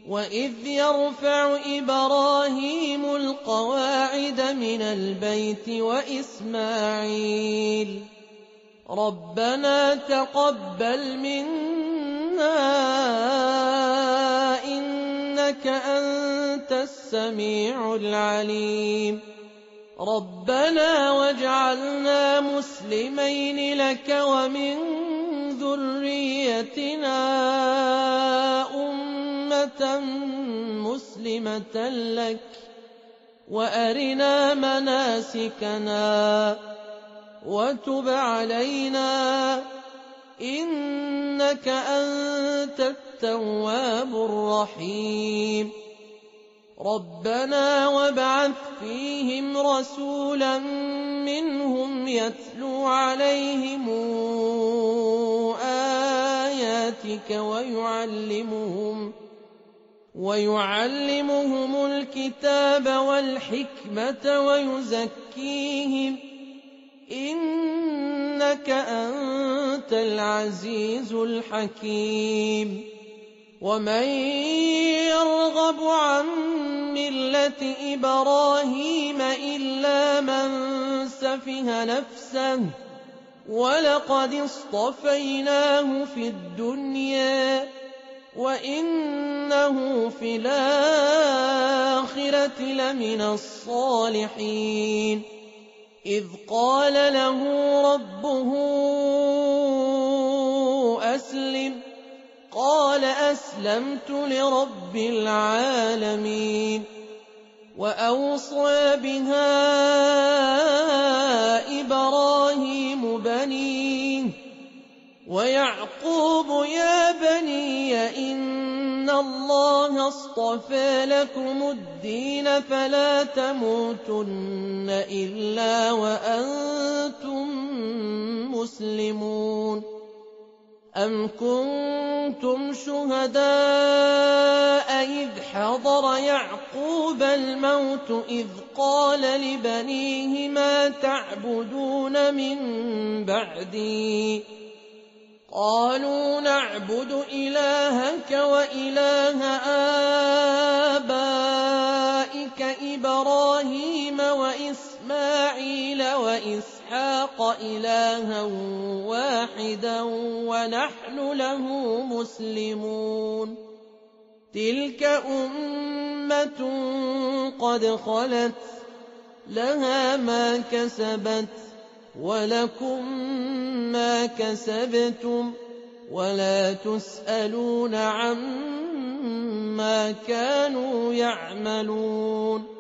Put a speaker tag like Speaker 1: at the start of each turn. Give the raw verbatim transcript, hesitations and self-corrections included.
Speaker 1: وإذ يرفع إبراهيم القواعد من البيت وإسماعيل ربنا تقبل منا إنك أنت السميع العليم ربنا واجعلنا مسلمين لك ومن ذريتنا أمة مسلمة لك وأرنا مناسكنا وتب علينا إنك أنت التواب الرحيم ربنا وابعث فيهم رسولا منهم يتلو عليهم آياتك ويعلمهم ويعلمهم الكتاب والحكمة ويزكيهم إنك أنت العزيز الحكيم ومن يرغب عن ملة إبراهيم إلا من سفه نفسه ولقد اصطفيناه في الدنيا وإنه في الآخرة لمن الصالحين إذ قال له ربه أسلم قال أسلمت لرب العالمين وأوصى بها إبراهيم بنيه ويعقوب يا بني إن الله اصطفى لكم الدين فلا تموتن إلا وأنتم مسلمون أم كنتم شهداء إذ حضر يعقوب الموت إذ قال لبنيه ما تعبدون من بعدي قالوا نعبد إلهك وإله آبائك إبراهيم وإسماعيل وإسحاق إلها واحدا ونحن له مسلمون تلك أمة قد خلت لها ما كسبت ولكم ما كسبتم ولا تسألون عما كانوا يعملون